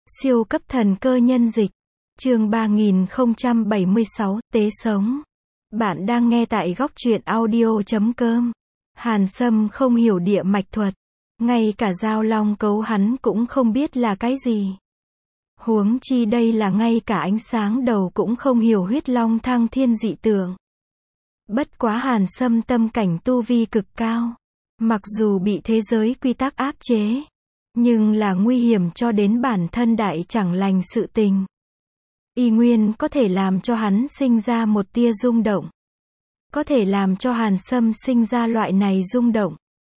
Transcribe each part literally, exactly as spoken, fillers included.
Siêu cấp thần cơ nhân dịch. Chương ba nghìn không trăm bảy mươi sáu, Tế sống. Bạn đang nghe tại góc truyện audio chấm com. Hàn Sâm không hiểu địa mạch thuật. Ngay cả Giao Long cấu hắn cũng không biết là cái gì. Huống chi đây là ngay cả ánh sáng đầu cũng không hiểu huyết long thăng thiên dị tượng. Bất quá Hàn Sâm tâm cảnh tu vi cực cao. Mặc dù bị thế giới quy tắc áp chế, nhưng là nguy hiểm cho đến bản thân đại chẳng lành sự tình. Y nguyên có thể làm cho hắn sinh ra một tia rung động. Có thể làm cho Hàn Sâm sinh ra loại này rung động.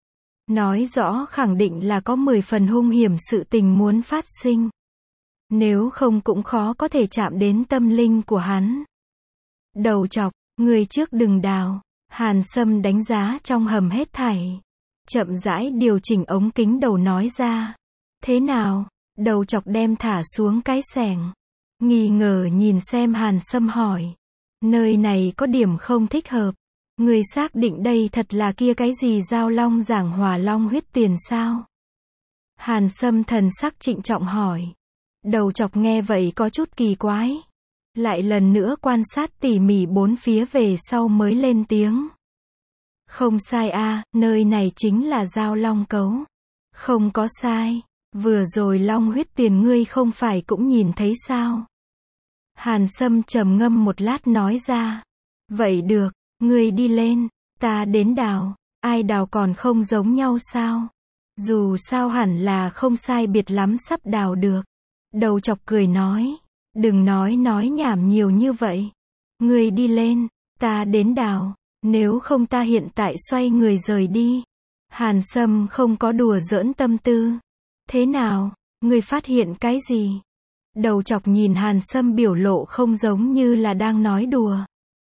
Nói rõ khẳng định là có mười phần hung hiểm sự tình muốn phát sinh. Nếu không cũng khó có thể chạm đến tâm linh của hắn. Đầu chọc, người trước đừng đào. Hàn Sâm đánh giá trong hầm hết thảy. Chậm rãi điều chỉnh ống kính đầu nói ra. Thế nào? Đầu chọc đem thả xuống cái xẻng. Nghi ngờ nhìn xem Hàn Sâm hỏi. Nơi này có điểm không thích hợp. Người xác định đây thật là kia cái gì Giao Long giảng Hỏa Long huyết tuyền sao? Hàn Sâm thần sắc trịnh trọng hỏi. Đầu chọc nghe vậy có chút kỳ quái. Lại lần nữa quan sát tỉ mỉ bốn phía về sau mới lên tiếng. Không sai a, nơi này chính là Giao Long cấu. Không có sai. Vừa rồi Long huyết tuyền ngươi không phải cũng nhìn thấy sao? Hàn Sâm trầm ngâm một lát nói ra. Vậy được, ngươi đi lên, ta đến đào. Ai đào còn không giống nhau sao? Dù sao hẳn là không sai biệt lắm sắp đào được. Đầu chọc cười nói. Đừng nói nói nhảm nhiều như vậy. Ngươi đi lên, ta đến đào. Nếu không ta hiện tại xoay người rời đi. Hàn Sâm không có đùa giỡn tâm tư. Thế nào, ngươi phát hiện cái gì? Đầu chọc nhìn Hàn Sâm biểu lộ không giống như là đang nói đùa.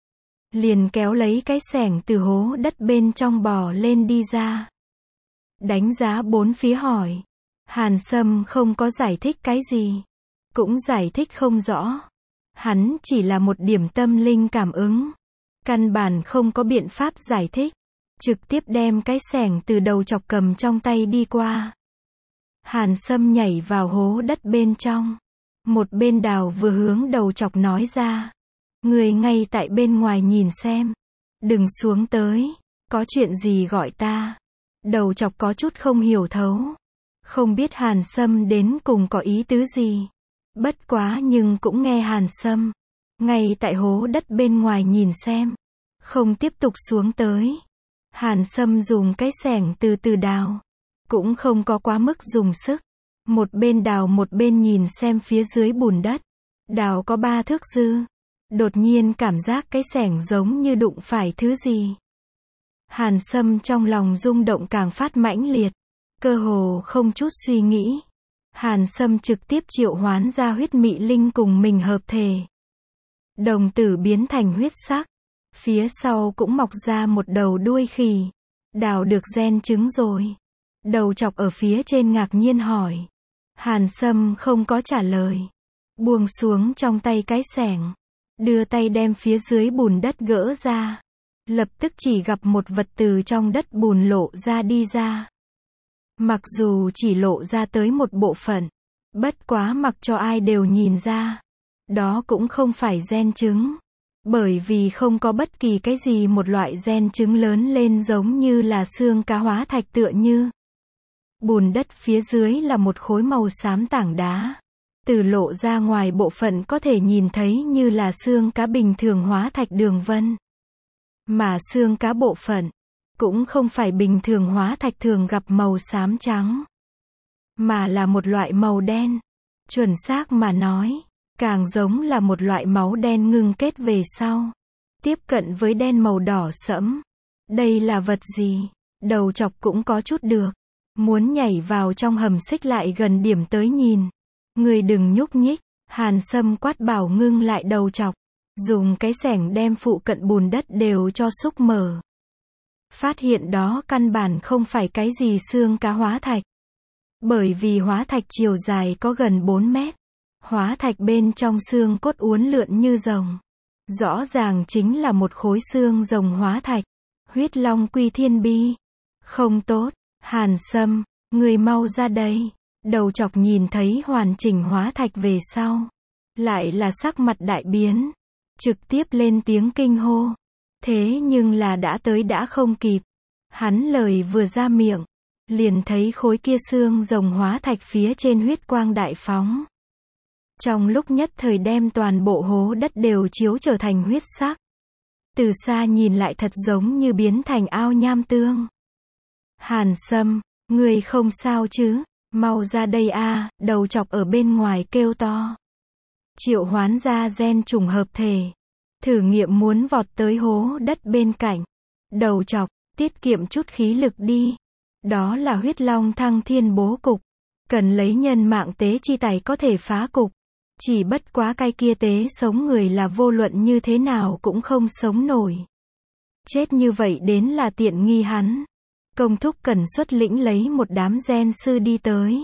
Liền kéo lấy cái xẻng từ hố đất bên trong bò lên đi ra. Đánh giá bốn phía hỏi. Hàn Sâm không có giải thích cái gì. Cũng giải thích không rõ. Hắn chỉ là một điểm tâm linh cảm ứng. Căn bản không có biện pháp giải thích. Trực tiếp đem cái xẻng từ đầu chọc cầm trong tay đi qua. Hàn Sâm nhảy vào hố đất bên trong. Một bên đào vừa hướng đầu chọc nói ra. Người ngay tại bên ngoài nhìn xem. Đừng xuống tới. Có chuyện gì gọi ta. Đầu chọc có chút không hiểu thấu. Không biết Hàn Sâm đến cùng có ý tứ gì. Bất quá nhưng cũng nghe Hàn Sâm. Ngay tại hố đất bên ngoài nhìn xem. Không tiếp tục xuống tới. Hàn Sâm dùng cái xẻng từ từ đào. Cũng không có quá mức dùng sức. Một bên đào một bên nhìn xem phía dưới bùn đất. Đào có ba thước dư. Đột nhiên cảm giác cái xẻng giống như đụng phải thứ gì. Hàn Sâm trong lòng rung động càng phát mãnh liệt. Cơ hồ không chút suy nghĩ. Hàn Sâm trực tiếp triệu hoán ra huyết mị linh cùng mình hợp thể. Đồng tử biến thành huyết sắc. Phía sau cũng mọc ra một đầu đuôi khỉ. Đào được gen trứng rồi. Đầu chọc ở phía trên ngạc nhiên hỏi. Hàn Sâm không có trả lời. Buông xuống trong tay cái xẻng. Đưa tay đem phía dưới bùn đất gỡ ra. Lập tức chỉ gặp một vật từ trong đất bùn lộ ra đi ra. Mặc dù chỉ lộ ra tới một bộ phận. Bất quá mặc cho ai đều nhìn ra. Đó cũng không phải gen trứng. Bởi vì không có bất kỳ cái gì một loại gen trứng lớn lên giống như là xương cá hóa thạch tựa như. Bùn đất phía dưới là một khối màu xám tảng đá. Từ lộ ra ngoài bộ phận có thể nhìn thấy như là xương cá bình thường hóa thạch đường vân. Mà xương cá bộ phận cũng không phải bình thường hóa thạch thường gặp màu xám trắng. Mà là một loại màu đen. Chuẩn xác mà nói. Càng giống là một loại máu đen ngưng kết về sau. Tiếp cận với đen màu đỏ sẫm. Đây là vật gì? Đầu chọc cũng có chút được. Muốn nhảy vào trong hầm xích lại gần điểm tới nhìn. Người đừng nhúc nhích. Hàn Sâm quát bảo ngưng lại đầu chọc. Dùng cái xẻng đem phụ cận bùn đất đều cho xúc mở. Phát hiện đó căn bản không phải cái gì xương cá hóa thạch. Bởi vì hóa thạch chiều dài có gần bốn mét. Hóa thạch bên trong xương cốt uốn lượn như rồng. Rõ ràng chính là một khối xương rồng hóa thạch. Huyết Long quy thiên bi. Không tốt. Hàn Sâm, người mau ra đây. Đầu chọc nhìn thấy hoàn chỉnh hóa thạch về sau, lại là sắc mặt đại biến, trực tiếp lên tiếng kinh hô. Thế nhưng là đã tới đã không kịp. Hắn lời vừa ra miệng, liền thấy khối kia xương rồng hóa thạch phía trên huyết quang đại phóng. Trong lúc nhất thời đem toàn bộ hố đất đều chiếu trở thành huyết sắc. Từ xa nhìn lại thật giống như biến thành ao nham tương. Hàn Sâm, người không sao chứ, mau ra đây a, đầu chọc ở bên ngoài kêu to. Triệu hoán ra gen trùng hợp thể. Thử nghiệm muốn vọt tới hố đất bên cạnh. Đầu chọc, tiết kiệm chút khí lực đi. Đó là huyết long thăng thiên bố cục. Cần lấy nhân mạng tế chi tài có thể phá cục. Chỉ bất quá cái kia tế sống người là vô luận như thế nào cũng không sống nổi. Chết như vậy đến là tiện nghi hắn. Công thúc cần xuất lĩnh lấy một đám gen sư đi tới.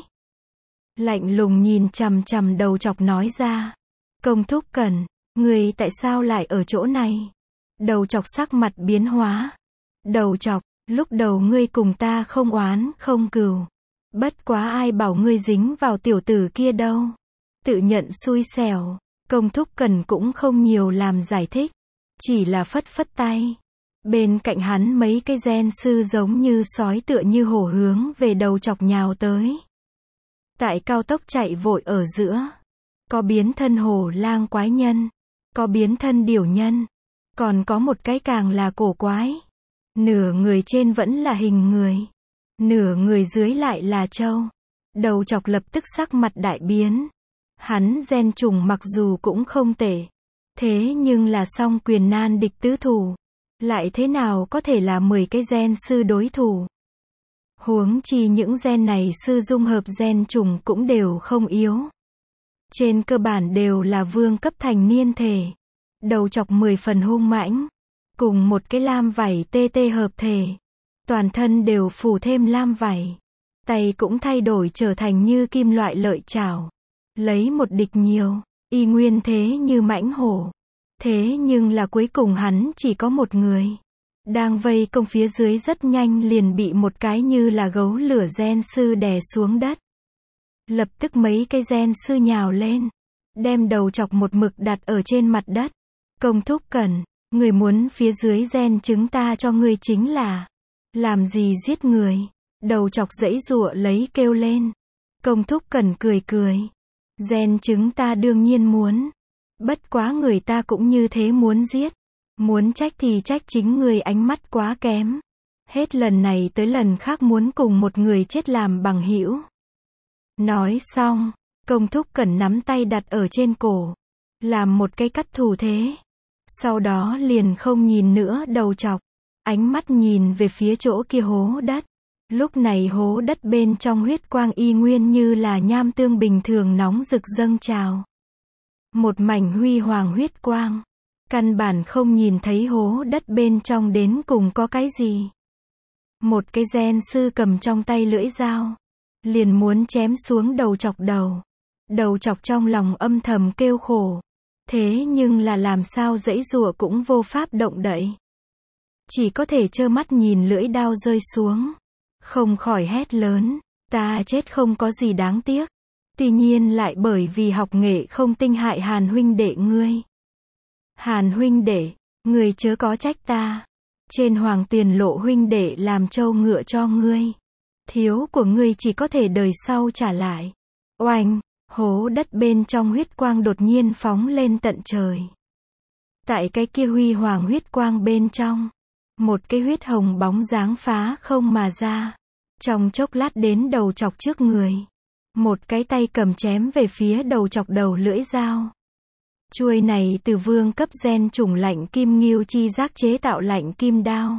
Lạnh lùng nhìn chằm chằm đầu chọc nói ra. Công thúc cần, người tại sao lại ở chỗ này? Đầu chọc sắc mặt biến hóa. Đầu chọc, lúc đầu ngươi cùng ta không oán, không cừu. Bất quá ai bảo ngươi dính vào tiểu tử kia đâu. Tự nhận xui xẻo. Công thúc cần cũng không nhiều làm giải thích. Chỉ là phất phất tay. Bên cạnh hắn mấy cái gen sư giống như sói tựa như hổ hướng về đầu chọc nhào tới. Tại cao tốc chạy vội ở giữa. Có biến thân hổ lang quái nhân. Có biến thân điểu nhân. Còn có một cái càng là cổ quái. Nửa người trên vẫn là hình người. Nửa người dưới lại là trâu. Đầu chọc lập tức sắc mặt đại biến. Hắn gen trùng mặc dù cũng không tệ. Thế nhưng là song quyền nan địch tứ thủ. Lại thế nào có thể là mười cái gen sư đối thủ. Huống chi những gen này sư dung hợp gen trùng cũng đều không yếu. Trên cơ bản đều là vương cấp thành niên thể. Đầu chọc mười phần hung mãnh. Cùng một cái lam vảy tê tê hợp thể. Toàn thân đều phủ thêm lam vảy. Tay cũng thay đổi trở thành như kim loại lợi chảo. Lấy một địch nhiều. Y nguyên thế như mãnh hổ. Thế nhưng là cuối cùng hắn chỉ có một người. Đang vây công phía dưới rất nhanh liền bị một cái như là gấu lửa gen sư đè xuống đất. Lập tức mấy cái gen sư nhào lên. Đem đầu chọc một mực đặt ở trên mặt đất. Công thúc cần, người muốn phía dưới gen chứng ta cho ngươi chính là. Làm gì giết người. Đầu chọc giãy giụa lấy kêu lên. Công thúc cần cười cười. Gen chứng ta đương nhiên muốn. Bất quá người ta cũng như thế muốn giết. Muốn trách thì trách chính người ánh mắt quá kém. Hết lần này tới lần khác muốn cùng một người chết làm bằng hữu. Nói xong, công thúc cần nắm tay đặt ở trên cổ. Làm một cái cắt thủ thế. Sau đó liền không nhìn nữa đầu chọc. Ánh mắt nhìn về phía chỗ kia hố đất. Lúc này hố đất bên trong huyết quang y nguyên như là nham tương bình thường nóng rực dâng trào. Một mảnh huy hoàng huyết quang. Căn bản không nhìn thấy hố đất bên trong đến cùng có cái gì. Một cái gen sư cầm trong tay lưỡi dao. Liền muốn chém xuống đầu chọc đầu. Đầu chọc trong lòng âm thầm kêu khổ. Thế nhưng là làm sao giãy giụa cũng vô pháp động đậy. Chỉ có thể trơ mắt nhìn lưỡi đao rơi xuống. Không khỏi hét lớn. Ta chết không có gì đáng tiếc. Tuy nhiên lại bởi vì học nghệ không tinh hại Hàn huynh đệ ngươi. Hàn huynh đệ, ngươi chớ có trách ta. Trên hoàng tuyền lộ huynh đệ làm trâu ngựa cho ngươi. Thiếu của ngươi chỉ có thể đời sau trả lại. Oanh, hố đất bên trong huyết quang đột nhiên phóng lên tận trời. Tại cái kia huy hoàng huyết quang bên trong. Một cái huyết hồng bóng dáng phá không mà ra. Trong chốc lát đến đầu chọc trước người. Một cái tay cầm chém về phía đầu chọc đầu lưỡi dao. Chuôi này từ vương cấp gen trùng lạnh kim ngưu chi giác chế tạo lạnh kim đao.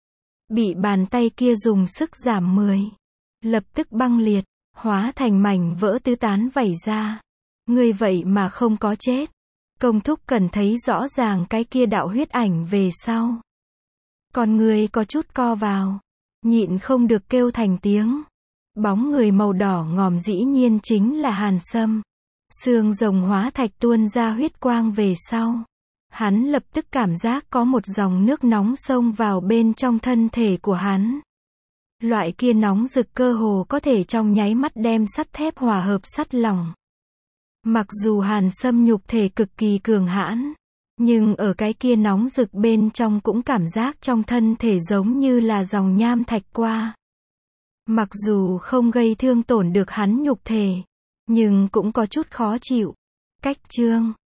Bị bàn tay kia dùng sức giảm mười. Lập tức băng liệt, hóa thành mảnh vỡ tứ tán vẩy ra. Người vậy mà không có chết. Công thúc cần thấy rõ ràng cái kia đạo huyết ảnh về sau. Còn người có chút co vào. Nhịn không được kêu thành tiếng. Bóng người màu đỏ ngòm dĩ nhiên chính là Hàn Sâm. Xương rồng hóa thạch tuôn ra huyết quang về sau. Hắn lập tức cảm giác có một dòng nước nóng xông vào bên trong thân thể của hắn. Loại kia nóng rực cơ hồ có thể trong nháy mắt đem sắt thép hòa hợp sắt lỏng. Mặc dù Hàn Sâm nhục thể cực kỳ cường hãn, nhưng ở cái kia nóng rực bên trong cũng cảm giác trong thân thể giống như là dòng nham thạch qua. Mặc dù không gây thương tổn được hắn nhục thể, nhưng cũng có chút khó chịu. Cách chương